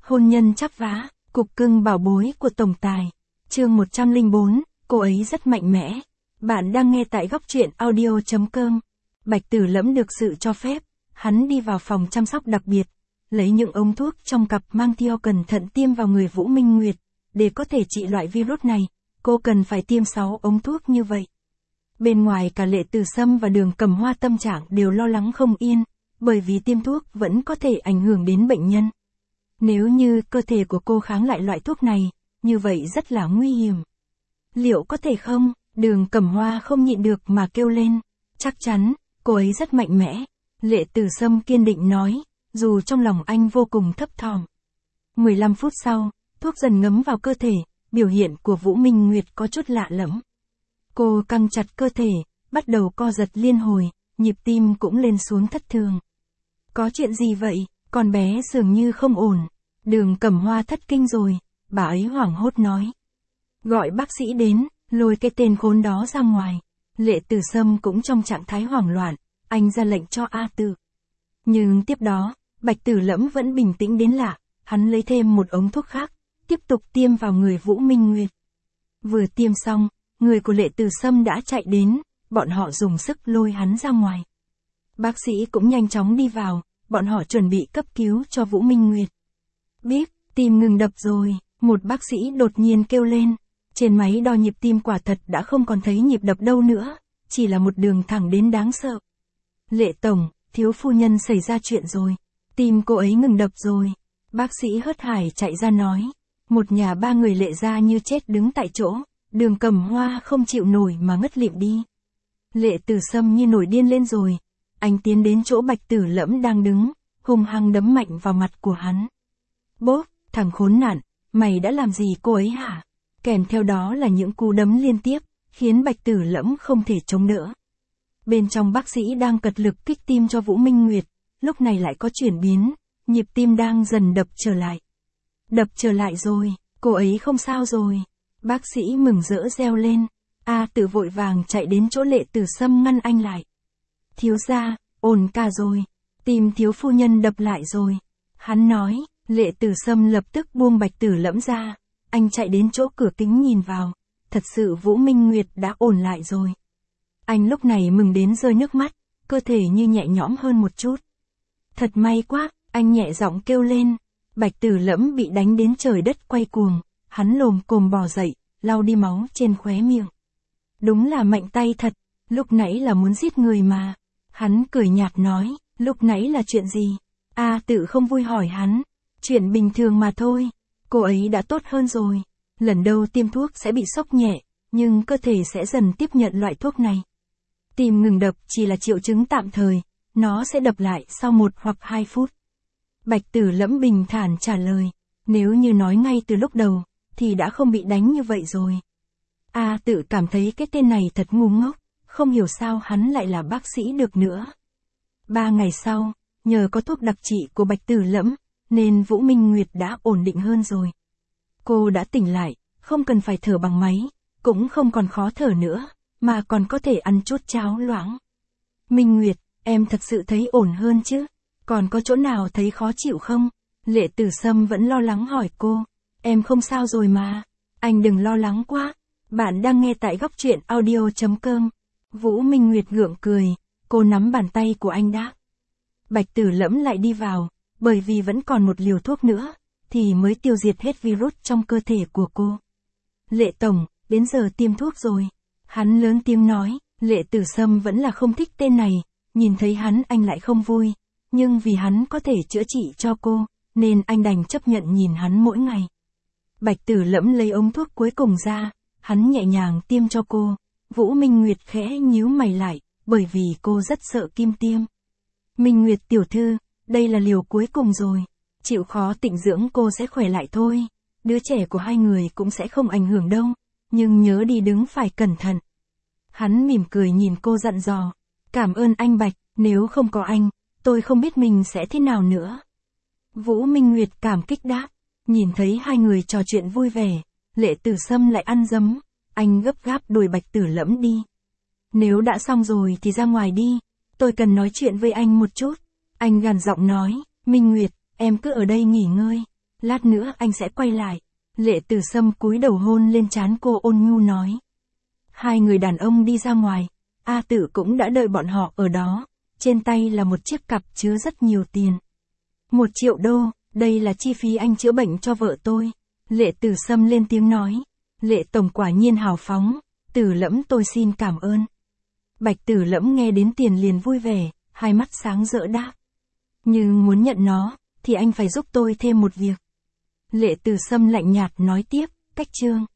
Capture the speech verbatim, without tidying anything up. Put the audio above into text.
Hôn nhân chắp vá, cục cưng bảo bối của tổng tài. Chương một trăm lẻ bốn, cô ấy rất mạnh mẽ. Bạn đang nghe tại góc truyện audio chấm com. Bạch Tử Lẫm được sự cho phép, hắn đi vào phòng chăm sóc đặc biệt, lấy những ống thuốc trong cặp mang theo cẩn thận tiêm vào người Vũ Minh Nguyệt. Để có thể trị loại virus này, cô cần phải tiêm sáu ống thuốc như vậy. Bên ngoài cả Lệ Tử Sâm và Đường Cẩm Hoa tâm trạng đều lo lắng không yên, bởi vì tiêm thuốc vẫn có thể ảnh hưởng đến bệnh nhân. Nếu như cơ thể của cô kháng lại loại thuốc này, như vậy rất là nguy hiểm. Liệu có thể không? Đường Cẩm Hoa không nhịn được mà kêu lên. Chắc chắn, cô ấy rất mạnh mẽ. Lệ Tử Sâm kiên định nói, dù trong lòng anh vô cùng thấp thỏm. mười lăm phút sau, thuốc dần ngấm vào cơ thể, biểu hiện của Vũ Minh Nguyệt có chút lạ lẫm. Cô căng chặt cơ thể, bắt đầu co giật liên hồi, nhịp tim cũng lên xuống thất thường. Có chuyện gì vậy? Con bé dường như không ổn. Đường Cẩm Hoa thất kinh rồi, bà ấy hoảng hốt nói. Gọi bác sĩ đến, lôi cái tên khốn đó ra ngoài. Lệ Tử Sâm cũng trong trạng thái hoảng loạn, anh ra lệnh cho A Tử. Nhưng tiếp đó, Bạch Tử Lẫm vẫn bình tĩnh đến lạ, hắn lấy thêm một ống thuốc khác, tiếp tục tiêm vào người Vũ Minh Nguyệt. Vừa tiêm xong, người của Lệ Tử Sâm đã chạy đến, bọn họ dùng sức lôi hắn ra ngoài. Bác sĩ cũng nhanh chóng đi vào, bọn họ chuẩn bị cấp cứu cho Vũ Minh Nguyệt. Biết, tim ngừng đập rồi, một bác sĩ đột nhiên kêu lên. Trên máy đo nhịp tim quả thật đã không còn thấy nhịp đập đâu nữa, chỉ là một đường thẳng đến đáng sợ. Lệ tổng, thiếu phu nhân xảy ra chuyện rồi, tim cô ấy ngừng đập rồi. Bác sĩ hớt hải chạy ra nói. Một nhà ba người Lệ gia như chết đứng tại chỗ, Đường Cẩm Hoa không chịu nổi mà ngất lịm đi. Lệ Tử Sâm như nổi điên lên rồi, anh tiến đến chỗ Bạch Tử Lẫm đang đứng, hung hăng đấm mạnh vào mặt của hắn. Bốp, thằng khốn nạn, mày đã làm gì cô ấy hả? Kèm theo đó là những cú đấm liên tiếp, khiến Bạch Tử Lẫm không thể chống đỡ. Bên trong bác sĩ đang cật lực kích tim cho Vũ Minh Nguyệt, lúc này lại có chuyển biến, nhịp tim đang dần đập trở lại. Đập trở lại rồi, cô ấy không sao rồi. Bác sĩ mừng rỡ reo lên. A Tử vội vàng chạy đến chỗ Lệ Tử Sâm ngăn anh lại. Thiếu gia, ổn cả rồi. Tim thiếu phu nhân đập lại rồi. Hắn nói. Lệ Tử Sâm lập tức buông Bạch Tử Lẫm ra. Anh chạy đến chỗ cửa kính nhìn vào. Thật sự Vũ Minh Nguyệt đã ổn lại rồi. Anh lúc này mừng đến rơi nước mắt, cơ thể như nhẹ nhõm hơn một chút. Thật may quá, anh nhẹ giọng kêu lên. Bạch Tử Lẫm bị đánh đến trời đất quay cuồng, hắn lồm cồm bò dậy, lau đi máu trên khóe miệng. Đúng là mạnh tay thật, lúc nãy là muốn giết người mà. Hắn cười nhạt nói, lúc nãy là chuyện gì? A Tử không vui hỏi hắn. Chuyện bình thường mà thôi, cô ấy đã tốt hơn rồi. Lần đầu tiêm thuốc sẽ bị sốc nhẹ, nhưng cơ thể sẽ dần tiếp nhận loại thuốc này. Tim ngừng đập chỉ là triệu chứng tạm thời, nó sẽ đập lại sau một hoặc hai phút. Bạch Tử Lẫm bình thản trả lời, nếu như nói ngay từ lúc đầu, thì đã không bị đánh như vậy rồi. A Tử cảm thấy cái tên này thật ngu ngốc, không hiểu sao hắn lại là bác sĩ được nữa. Ba ngày sau, nhờ có thuốc đặc trị của Bạch Tử Lẫm, nên Vũ Minh Nguyệt đã ổn định hơn rồi. Cô đã tỉnh lại, không cần phải thở bằng máy, cũng không còn khó thở nữa, mà còn có thể ăn chút cháo loãng. Minh Nguyệt, em thật sự thấy ổn hơn chứ? Còn có chỗ nào thấy khó chịu không? Lệ Tử Sâm vẫn lo lắng hỏi cô. Em không sao rồi mà. Anh đừng lo lắng quá. Bạn đang nghe tại góc truyện audio chấm com. Vũ Minh Nguyệt gượng cười. Cô nắm bàn tay của anh đáp. Bạch Tử Lẫm lại đi vào. Bởi vì vẫn còn một liều thuốc nữa, thì mới tiêu diệt hết virus trong cơ thể của cô. Lệ tổng, đến giờ tiêm thuốc rồi. Hắn lớn tiếng nói. Lệ Tử Sâm vẫn là không thích tên này. Nhìn thấy hắn anh lại không vui. Nhưng vì hắn có thể chữa trị cho cô, nên anh đành chấp nhận nhìn hắn mỗi ngày. Bạch Tử Lẫm lấy ống thuốc cuối cùng ra, hắn nhẹ nhàng tiêm cho cô. Vũ Minh Nguyệt khẽ nhíu mày lại, bởi vì cô rất sợ kim tiêm. Minh Nguyệt tiểu thư, đây là liều cuối cùng rồi. Chịu khó tịnh dưỡng cô sẽ khỏe lại thôi. Đứa trẻ của hai người cũng sẽ không ảnh hưởng đâu, nhưng nhớ đi đứng phải cẩn thận. Hắn mỉm cười nhìn cô dặn dò. Cảm ơn anh Bạch, nếu không có anh, tôi không biết mình sẽ thế nào nữa. Vũ Minh Nguyệt cảm kích đáp. Nhìn thấy hai người trò chuyện vui vẻ, Lệ Tử Sâm lại ăn dấm. Anh gấp gáp đuổi Bạch Tử Lẫm đi. Nếu đã xong rồi thì ra ngoài đi. Tôi cần nói chuyện với anh một chút. Anh gằn giọng nói. Minh Nguyệt, em cứ ở đây nghỉ ngơi. Lát nữa anh sẽ quay lại. Lệ Tử Sâm cúi đầu hôn lên trán cô, ôn nhu nói. Hai người đàn ông đi ra ngoài. A Tự cũng đã đợi bọn họ ở đó. Trên tay là một chiếc cặp chứa rất nhiều tiền. Một triệu đô, đây là chi phí anh chữa bệnh cho vợ tôi. Lệ Tử Sâm lên tiếng nói. Lệ tổng quả nhiên hào phóng. Tử Lẫm tôi xin cảm ơn. Bạch Tử Lẫm nghe đến tiền liền vui vẻ, hai mắt sáng rỡ đáp. Nhưng muốn nhận nó, thì anh phải giúp tôi thêm một việc. Lệ Tử Sâm lạnh nhạt nói tiếp, Cách Trương.